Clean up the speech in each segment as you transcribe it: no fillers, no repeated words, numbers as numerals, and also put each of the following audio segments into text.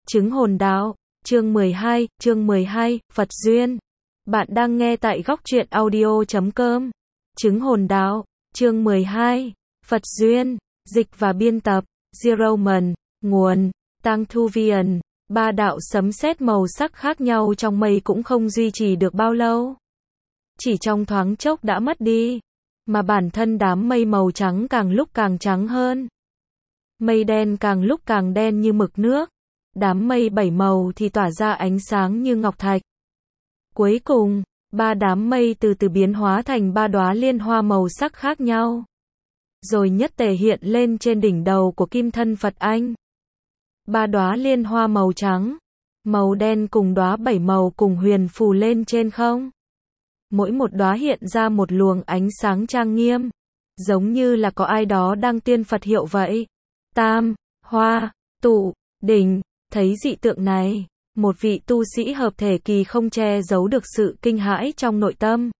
Chứng hồn đạo, chương 12, Phật duyên. Bạn đang nghe tại góc truyện audio.com. Chứng hồn đạo, chương 12, Phật duyên, dịch và biên tập, Zeroman, nguồn, Tăng Thu Viền. Ba đạo sấm sét màu sắc khác nhau trong mây cũng không duy trì được bao lâu. Chỉ trong thoáng chốc đã mất đi, mà bản thân đám mây màu trắng càng lúc càng trắng hơn. Mây đen càng lúc càng đen như mực nước. Đám mây bảy màu thì tỏa ra ánh sáng như ngọc thạch. Cuối cùng, ba đám mây từ từ biến hóa thành ba đóa liên hoa màu sắc khác nhau. Rồi nhất tề hiện lên trên đỉnh đầu của kim thân Phật Anh. Ba đóa liên hoa màu trắng, màu đen cùng đóa bảy màu cùng huyền phù lên trên không. Mỗi một đóa hiện ra một luồng ánh sáng trang nghiêm, giống như là có ai đó đang tuyên Phật hiệu vậy. Tam, hoa, tụ, đỉnh. Thấy dị tượng này, một vị tu sĩ hợp thể kỳ không che giấu được sự kinh hãi trong nội tâm.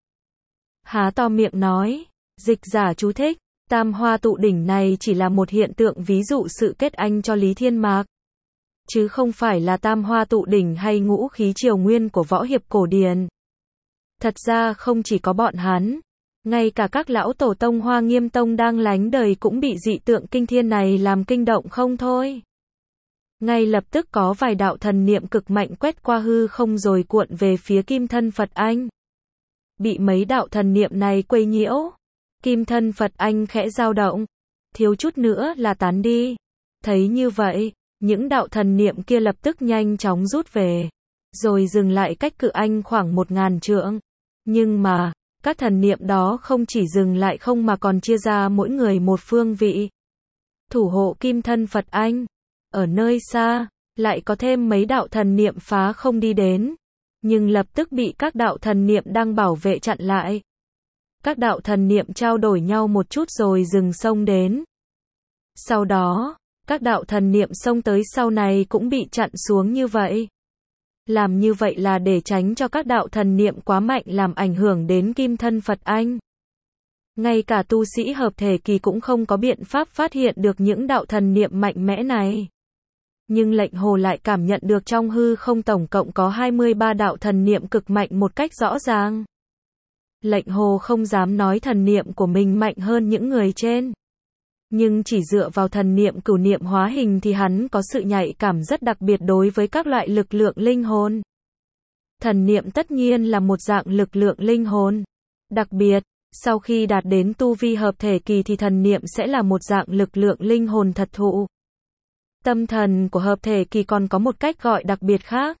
Há to miệng nói, dịch giả chú thích, tam hoa tụ đỉnh này chỉ là một hiện tượng ví dụ sự kết anh cho Lý Thiên Mạc. Chứ không phải là tam hoa tụ đỉnh hay ngũ khí triều nguyên của võ hiệp cổ điển. Thật ra không chỉ có bọn hắn, ngay cả các lão tổ tông Hoa Nghiêm Tông đang lánh đời cũng bị dị tượng kinh thiên này làm kinh động không thôi. Ngay lập tức có vài đạo thần niệm cực mạnh quét qua hư không rồi cuộn về phía kim thân Phật Anh. Bị mấy đạo thần niệm này quấy nhiễu, kim thân Phật Anh khẽ dao động, thiếu chút nữa là tán đi. Thấy như vậy, những đạo thần niệm kia lập tức nhanh chóng rút về, rồi dừng lại cách cự anh khoảng 1000 trượng. Nhưng mà, các thần niệm đó không chỉ dừng lại không mà còn chia ra mỗi người một phương vị. Thủ hộ kim thân Phật Anh. Ở nơi xa, lại có thêm mấy đạo thần niệm phá không đi đến, nhưng lập tức bị các đạo thần niệm đang bảo vệ chặn lại. Các đạo thần niệm trao đổi nhau một chút rồi dừng xông đến. Sau đó, các đạo thần niệm xông tới sau này cũng bị chặn xuống như vậy. Làm như vậy là để tránh cho các đạo thần niệm quá mạnh làm ảnh hưởng đến kim thân Phật Anh. Ngay cả tu sĩ hợp thể kỳ cũng không có biện pháp phát hiện được những đạo thần niệm mạnh mẽ này. Nhưng lệnh hồ lại cảm nhận được trong hư không tổng cộng có 23 đạo thần niệm cực mạnh một cách rõ ràng. Lệnh hồ không dám nói thần niệm của mình mạnh hơn những người trên. Nhưng chỉ dựa vào thần niệm cửu niệm hóa hình thì hắn có sự nhạy cảm rất đặc biệt đối với các loại lực lượng linh hồn. Thần niệm tất nhiên là một dạng lực lượng linh hồn. Đặc biệt, sau khi đạt đến tu vi hợp thể kỳ thì thần niệm sẽ là một dạng lực lượng linh hồn thật thụ. Tâm thần của hợp thể kỳ còn có một cách gọi đặc biệt khác.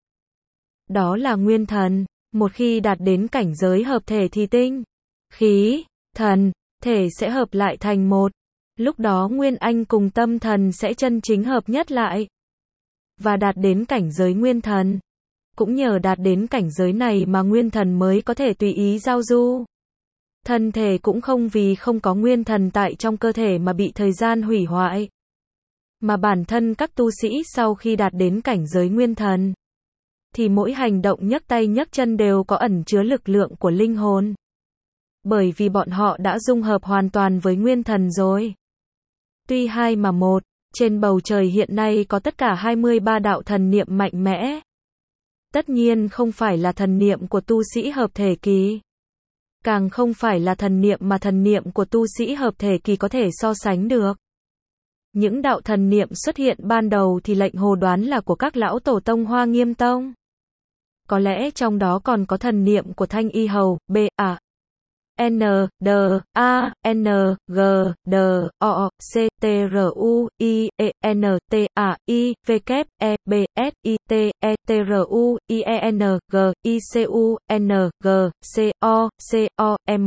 Đó là nguyên thần. Một khi đạt đến cảnh giới hợp thể thì tinh, khí, thần, thể sẽ hợp lại thành một. Lúc đó nguyên anh cùng tâm thần sẽ chân chính hợp nhất lại. Và đạt đến cảnh giới nguyên thần. Cũng nhờ đạt đến cảnh giới này mà nguyên thần mới có thể tùy ý giao du. Thân thể cũng không vì không có nguyên thần tại trong cơ thể mà bị thời gian hủy hoại. Mà bản thân các tu sĩ sau khi đạt đến cảnh giới nguyên thần, thì mỗi hành động nhấc tay nhấc chân đều có ẩn chứa lực lượng của linh hồn. Bởi vì bọn họ đã dung hợp hoàn toàn với nguyên thần rồi. Tuy hai mà một, trên bầu trời hiện nay có tất cả 23 đạo thần niệm mạnh mẽ. Tất nhiên không phải là thần niệm của tu sĩ hợp thể kỳ. Càng không phải là thần niệm mà thần niệm của tu sĩ hợp thể kỳ có thể so sánh được. Những đạo thần niệm xuất hiện ban đầu thì lệnh hồ đoán là của các lão tổ tông Hoa Nghiêm Tông. Có lẽ trong đó còn có thần niệm của Thanh Y Hầu, B, A, N, D, A, N, G, D, O, C, T, R, U, I, E, N, T, A, I, V, K, E, B, S, I, T, E, T, R, U, I, E, N, G, I, C, U, N, G, C, O, M.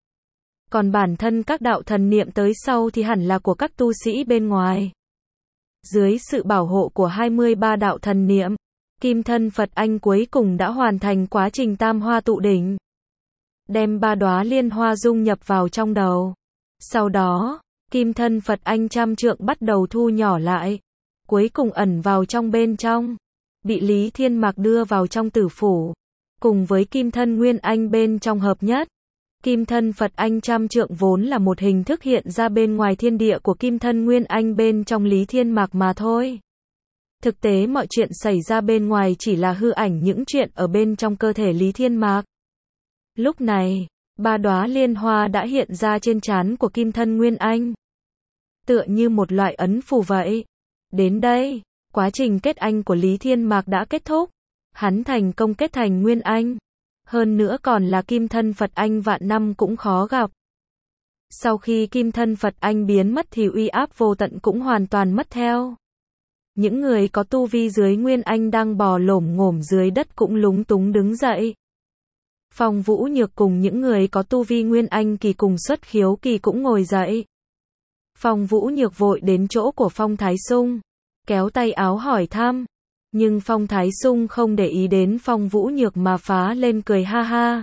Còn bản thân các đạo thần niệm tới sau thì hẳn là của các tu sĩ bên ngoài. Dưới sự bảo hộ của 23 đạo thần niệm, kim thân Phật Anh cuối cùng đã hoàn thành quá trình tam hoa tụ đỉnh. Đem ba đóa liên hoa dung nhập vào trong đầu. Sau đó, kim thân Phật Anh trăm trượng bắt đầu thu nhỏ lại. Cuối cùng ẩn vào trong bên trong. Bị Lý Thiên Mạc đưa vào trong tử phủ. Cùng với kim thân Nguyên Anh bên trong hợp nhất. Kim thân Phật Anh trăm trượng vốn là một hình thức hiện ra bên ngoài thiên địa của kim thân Nguyên Anh bên trong Lý Thiên Mạc mà thôi. Thực tế mọi chuyện xảy ra bên ngoài chỉ là hư ảnh những chuyện ở bên trong cơ thể Lý Thiên Mạc. Lúc này, 3 đóa liên hoa đã hiện ra trên trán của Kim Thân Nguyên Anh. Tựa như một loại ấn phù vậy. Đến đây, quá trình kết anh của Lý Thiên Mạc đã kết thúc. Hắn thành công kết thành Nguyên Anh. Hơn nữa còn là Kim Thân Phật Anh vạn năm cũng khó gặp. Sau khi Kim Thân Phật Anh biến mất thì uy áp vô tận cũng hoàn toàn mất theo. Những người có tu vi dưới Nguyên Anh đang bò lổm ngổm dưới đất cũng lúng túng đứng dậy. Phong Vũ Nhược cùng những người có tu vi Nguyên Anh kỳ cùng Xuất Khiếu kỳ cũng ngồi dậy. Phong Vũ Nhược vội đến chỗ của Phong Thái Sung, kéo tay áo hỏi thăm. Nhưng Phong Thái Sung không để ý đến Phong Vũ Nhược mà phá lên cười ha ha.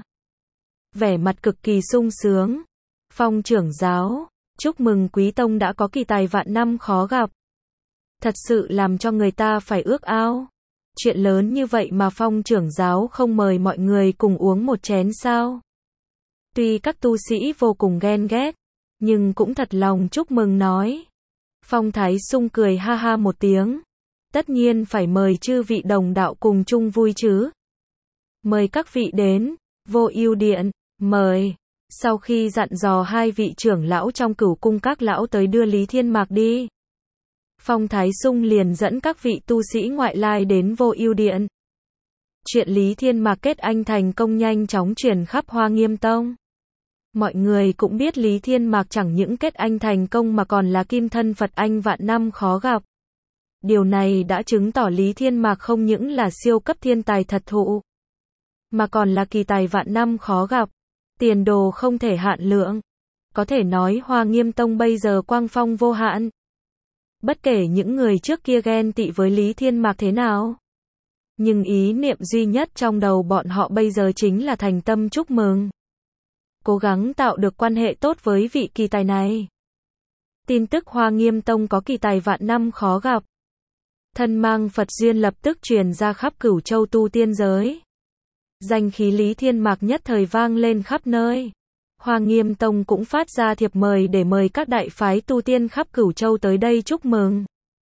Vẻ mặt cực kỳ sung sướng. Phong trưởng giáo, chúc mừng Quý Tông đã có kỳ tài vạn năm khó gặp. Thật sự làm cho người ta phải ước ao. Chuyện lớn như vậy mà Phong trưởng giáo không mời mọi người cùng uống một chén sao? Tuy các tu sĩ vô cùng ghen ghét, nhưng cũng thật lòng chúc mừng nói. Phong Thái Sung cười ha ha một tiếng. Tất nhiên phải mời chư vị đồng đạo cùng chung vui chứ. Mời các vị đến, Vô Ưu Điện, mời. Sau khi dặn dò 2 vị trưởng lão trong Cửu cung các lão tới đưa Lý Thiên Mạc đi, Phong Thái Sung liền dẫn các vị tu sĩ ngoại lai đến Vô Ưu Điện. Chuyện Lý Thiên Mạc kết anh thành công nhanh chóng truyền khắp Hoa Nghiêm Tông. Mọi người cũng biết Lý Thiên Mạc chẳng những kết anh thành công mà còn là Kim Thân Phật Anh vạn năm khó gặp. Điều này đã chứng tỏ Lý Thiên Mạc không những là siêu cấp thiên tài thật thụ, mà còn là kỳ tài vạn năm khó gặp. Tiền đồ không thể hạn lượng. Có thể nói Hoa Nghiêm Tông bây giờ quang phong vô hạn. Bất kể những người trước kia ghen tị với Lý Thiên Mạc thế nào, nhưng ý niệm duy nhất trong đầu bọn họ bây giờ chính là thành tâm chúc mừng. Cố gắng tạo được quan hệ tốt với vị kỳ tài này. Tin tức Hoa Nghiêm Tông có kỳ tài vạn năm khó gặp, thân mang Phật duyên lập tức truyền ra khắp Cửu Châu tu tiên giới. Danh khí Lý Thiên Mạc nhất thời vang lên khắp nơi. Hoa Nghiêm Tông cũng phát ra thiệp mời để mời các đại phái tu tiên khắp Cửu Châu tới đây chúc mừng.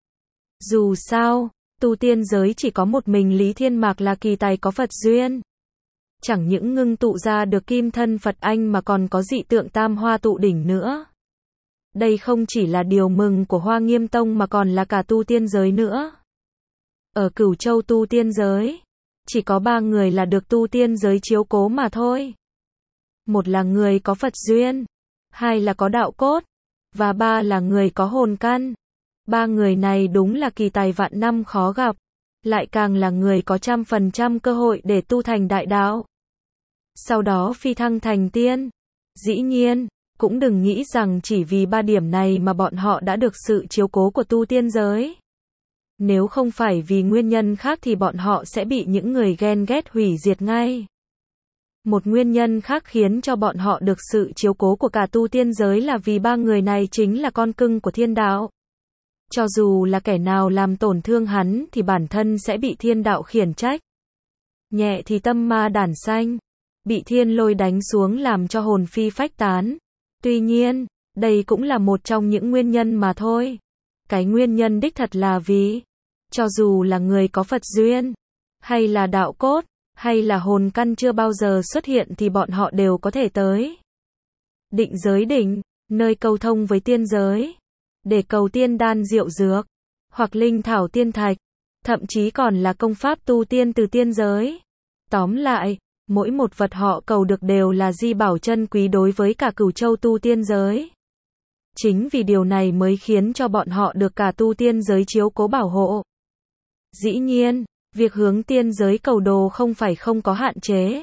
Dù sao, tu tiên giới chỉ có một mình Lý Thiên Mạc là kỳ tài có Phật duyên. Chẳng những ngưng tụ ra được Kim Thân Phật Anh mà còn có dị tượng Tam Hoa tụ đỉnh nữa. Đây không chỉ là điều mừng của Hoa Nghiêm Tông mà còn là cả tu tiên giới nữa. Ở Cửu Châu tu tiên giới, chỉ có 3 người là được tu tiên giới chiếu cố mà thôi. Một là người có Phật duyên, 2 là có đạo cốt, và 3 là người có hồn căn. 3 người này đúng là kỳ tài vạn năm khó gặp, lại càng là người có 100% cơ hội để tu thành đại đạo. Sau đó phi thăng thành tiên. Dĩ nhiên, cũng đừng nghĩ rằng chỉ vì 3 điểm này mà bọn họ đã được sự chiếu cố của tu tiên giới. Nếu không phải vì nguyên nhân khác thì bọn họ sẽ bị những người ghen ghét hủy diệt ngay. Một nguyên nhân khác khiến cho bọn họ được sự chiếu cố của cả tu tiên giới là vì 3 người này chính là con cưng của thiên đạo. Cho dù là kẻ nào làm tổn thương hắn thì bản thân sẽ bị thiên đạo khiển trách. Nhẹ thì tâm ma đản sanh, bị thiên lôi đánh xuống làm cho hồn phi phách tán. Tuy nhiên, đây cũng là một trong những nguyên nhân mà thôi. Cái nguyên nhân đích thật là vì, cho dù là người có Phật duyên, hay là đạo cốt, hay là hồn căn chưa bao giờ xuất hiện thì bọn họ đều có thể tới Định Giới Đỉnh, nơi cầu thông với tiên giới, để cầu tiên đan diệu dược, hoặc linh thảo tiên thạch, thậm chí còn là công pháp tu tiên từ tiên giới. Tóm lại, mỗi một vật họ cầu được đều là di bảo chân quý đối với cả Cửu Châu tu tiên giới. Chính vì điều này mới khiến cho bọn họ được cả tu tiên giới chiếu cố bảo hộ. Dĩ nhiên, việc hướng tiên giới cầu đồ không phải không có hạn chế.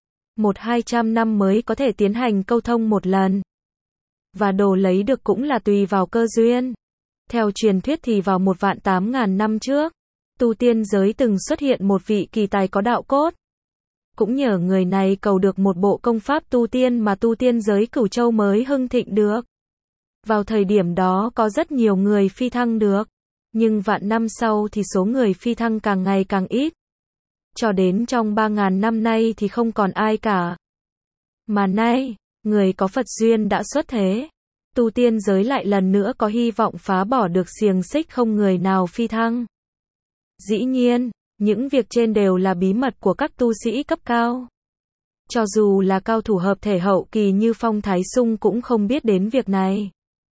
100-200 năm mới có thể tiến hành câu thông một lần. Và đồ lấy được cũng là tùy vào cơ duyên. Theo truyền thuyết thì vào 1.800.000 năm trước, tu tiên giới từng xuất hiện một vị kỳ tài có đạo cốt. Cũng nhờ người này cầu được một bộ công pháp tu tiên mà tu tiên giới Cửu Châu mới hưng thịnh được. Vào thời điểm đó có rất nhiều người phi thăng được, nhưng vạn năm sau thì số người phi thăng càng ngày càng ít. Cho đến trong 3.000 năm nay thì không còn ai cả. Mà nay, người có Phật duyên đã xuất thế. Tu tiên giới lại lần nữa có hy vọng phá bỏ được xiềng xích không người nào phi thăng. Dĩ nhiên, những việc trên đều là bí mật của các tu sĩ cấp cao. Cho dù là cao thủ hợp thể hậu kỳ như Phong Thái Sung cũng không biết đến việc này.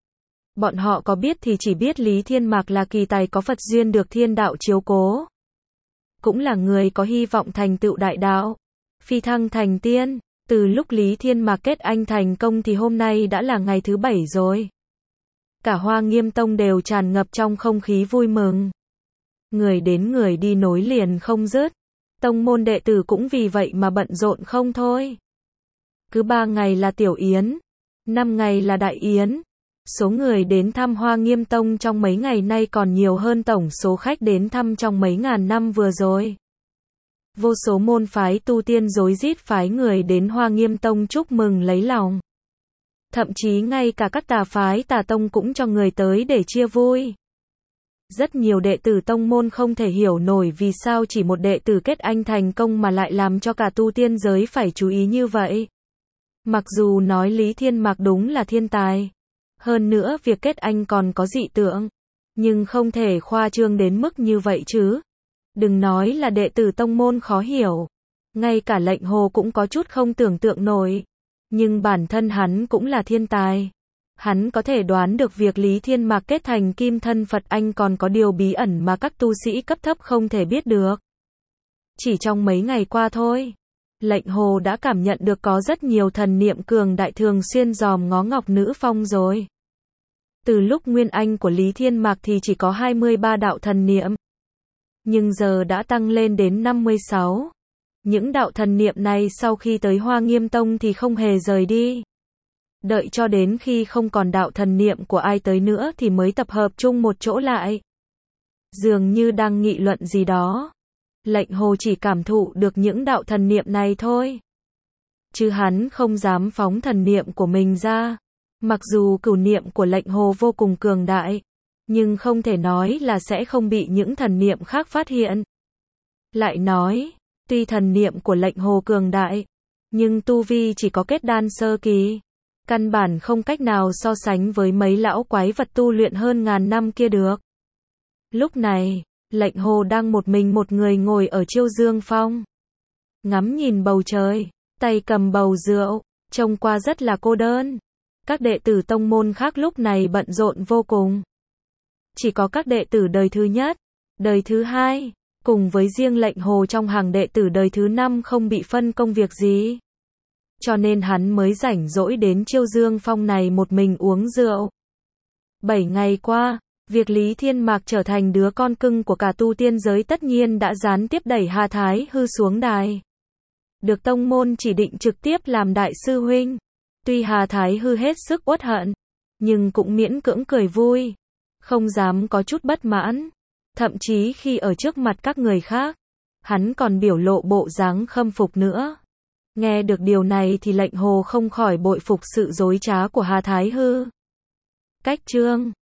Bọn họ có biết thì chỉ biết Lý Thiên Mạc là kỳ tài có Phật duyên được thiên đạo chiếu cố. Cũng là người có hy vọng thành tựu đại đạo, phi thăng thành tiên. Từ lúc Lý Thiên Mạc kết anh thành công thì hôm nay đã là ngày thứ 7 rồi. Cả Hoa Nghiêm Tông đều tràn ngập trong không khí vui mừng. Người đến người đi nối liền không dứt. Tông môn đệ tử cũng vì vậy mà bận rộn không thôi. Cứ 3 ngày là tiểu yến, 5 ngày là đại yến. Số người đến thăm Hoa Nghiêm Tông trong mấy ngày nay còn nhiều hơn tổng số khách đến thăm trong mấy ngàn năm vừa rồi. Vô số môn phái tu tiên rối rít phái người đến Hoa Nghiêm Tông chúc mừng lấy lòng. Thậm chí ngay cả các tà phái tà tông cũng cho người tới để chia vui. Rất nhiều đệ tử tông môn không thể hiểu nổi vì sao chỉ một đệ tử kết anh thành công mà lại làm cho cả tu tiên giới phải chú ý như vậy. Mặc dù nói Lý Thiên Mạc đúng là thiên tài. Hơn nữa việc kết anh còn có dị tượng. Nhưng không thể khoa trương đến mức như vậy chứ. Đừng nói là đệ tử tông môn khó hiểu. Ngay cả Lệnh Hồ cũng có chút không tưởng tượng nổi. Nhưng bản thân hắn cũng là thiên tài. Hắn có thể đoán được việc Lý Thiên Mạc kết thành kim thân Phật Anh còn có điều bí ẩn mà các tu sĩ cấp thấp không thể biết được. Chỉ trong mấy ngày qua thôi, Lệnh Hồ đã cảm nhận được có rất nhiều thần niệm cường đại thường xuyên dòm ngó Ngọc Nữ Phong rồi. Từ lúc nguyên anh của Lý Thiên Mạc thì chỉ có 23 đạo thần niệm. Nhưng giờ đã tăng lên đến 56. Những đạo thần niệm này sau khi tới Hoa Nghiêm Tông thì không hề rời đi. Đợi cho đến khi không còn đạo thần niệm của ai tới nữa thì mới tập hợp chung một chỗ lại. Dường như đang nghị luận gì đó. Lệnh Hồ chỉ cảm thụ được những đạo thần niệm này thôi. Chứ hắn không dám phóng thần niệm của mình ra. Mặc dù cửu niệm của Lệnh Hồ vô cùng cường đại, nhưng không thể nói là sẽ không bị những thần niệm khác phát hiện. Lại nói, tuy thần niệm của Lệnh Hồ cường đại, nhưng tu vi chỉ có kết đan sơ kỳ. Căn bản không cách nào so sánh với mấy lão quái vật tu luyện hơn ngàn năm kia được. Lúc này, Lệnh Hồ đang một mình một người ngồi ở Chiêu Dương Phong. Ngắm nhìn bầu trời, tay cầm bầu rượu, trông qua rất là cô đơn. Các đệ tử tông môn khác lúc này bận rộn vô cùng. Chỉ có các đệ tử đời thứ nhất, đời thứ hai, cùng với riêng Lệnh Hồ trong hàng đệ tử đời thứ 5 không bị phân công việc gì. Cho nên hắn mới rảnh rỗi đến Chiêu Dương Phong này một mình uống rượu. 7 ngày qua, việc Lý Thiên Mạc trở thành đứa con cưng của cả tu tiên giới tất nhiên đã gián tiếp đẩy Hà Thái Hư xuống đài. Được tông môn chỉ định trực tiếp làm đại sư huynh. Tuy Hà Thái Hư hết sức uất hận, nhưng cũng miễn cưỡng cười vui. Không dám có chút bất mãn. Thậm chí khi ở trước mặt các người khác, hắn còn biểu lộ bộ dáng khâm phục nữa. Nghe được điều này thì Lệnh Hồ không khỏi bội phục sự dối trá của Hà Thái Hư. Cách chương